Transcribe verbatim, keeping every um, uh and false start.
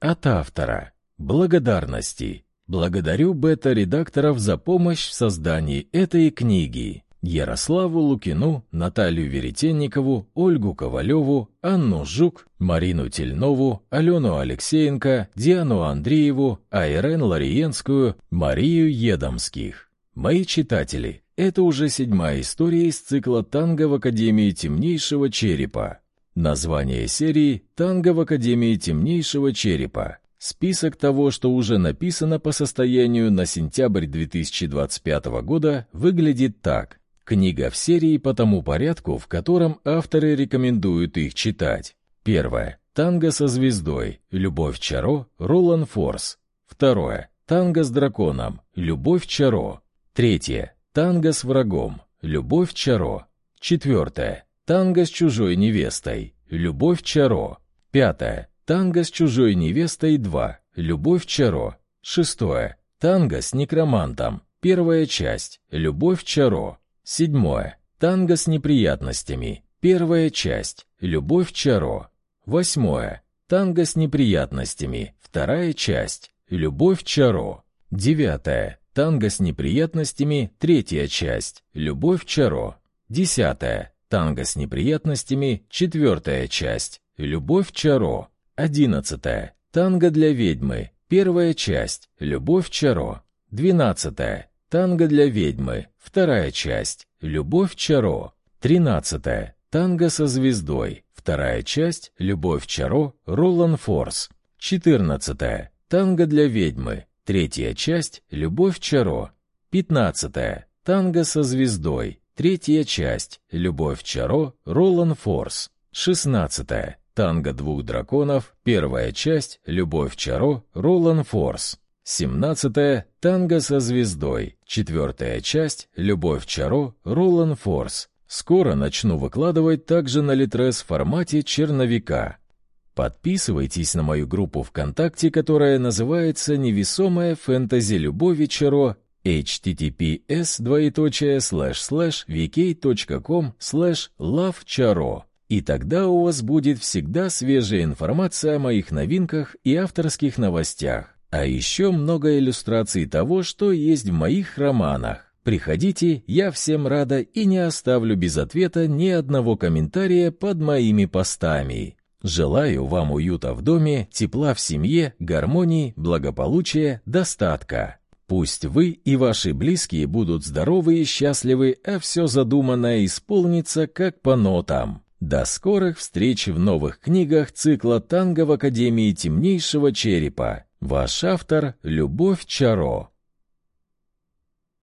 От автора. Благодарности. Благодарю бета-редакторов за помощь в создании этой книги. Ярославу Лукину, Наталью Веретенникову, Ольгу Ковалеву, Анну Жук, Марину Тельнову, Алену Алексеенко, Диану Андрееву, Айрен Лариенскую, Марию Едомских. Мои читатели, это уже седьмая история из цикла «Танго в Академии Темнейшего Черепа». Название серии «Танго в Академии Темнейшего Черепа». Список того, что уже написано по состоянию на сентябрь две тысячи двадцать пятого года, выглядит так. Книга в серии по тому порядку, в котором авторы рекомендуют их читать. Первое. Танго со звездой. Любовь Чаро. Ролан Форс. Второе. Танго с драконом. Любовь Чаро. Третье. Танго с врагом. Любовь Чаро. Четвертое. Танго с чужой невестой. Любовь Чаро. Пятое. Танго с чужой невестой два. Любовь Чаро. Шестое. Танго с некромантом. Первая часть. Любовь Чаро. Седьмое. Танго с неприятностями. Первая часть. Любовь Чаро. Восьмое. Танго с неприятностями. Вторая часть. Любовь Чаро. Девятое. Танго с неприятностями. Третья часть. Любовь Чаро. Десятое. Танго с неприятностями. Четвертая часть. Любовь Чаро. Одиннадцатое. Танго для ведьмы. Первая часть. Любовь Чаро. Двенадцатое. Танго для ведьмы. Вторая часть. Любовь Чаро. Тринадцатое. Танго со звездой. Вторая часть. Любовь Чаро. Ролан Форс. Четырнадцатое. Танго для ведьмы. Третья часть. Любовь Чаро. Пятнадцатое. Танго со звездой. Третья часть. Любовь Чаро. Ролан Форс. Шестнадцатое. Танго двух драконов. Первая часть. Любовь Чаро. Ролан Форс. семнадцатое. Танго со звездой. Четвертая часть. Любовь Чаро. Ролан Форс. Скоро начну выкладывать также на Литрес в формате черновика. Подписывайтесь на мою группу ВКонтакте, которая называется «Невесомая фэнтези любови Чаро», эйч ти ти пи эс двоеточие слэш слэш ви точка ком слэш лав чаро. И тогда у вас будет всегда свежая информация о моих новинках и авторских новостях. А еще много иллюстраций того, что есть в моих романах. Приходите, я всем рада и не оставлю без ответа ни одного комментария под моими постами. Желаю вам уюта в доме, тепла в семье, гармонии, благополучия, достатка. Пусть вы и ваши близкие будут здоровы и счастливы, а все задуманное исполнится как по нотам. До скорых встреч в новых книгах цикла «Танго в Академии Темнейшего Черепа». Ваш автор Любовь Чаро.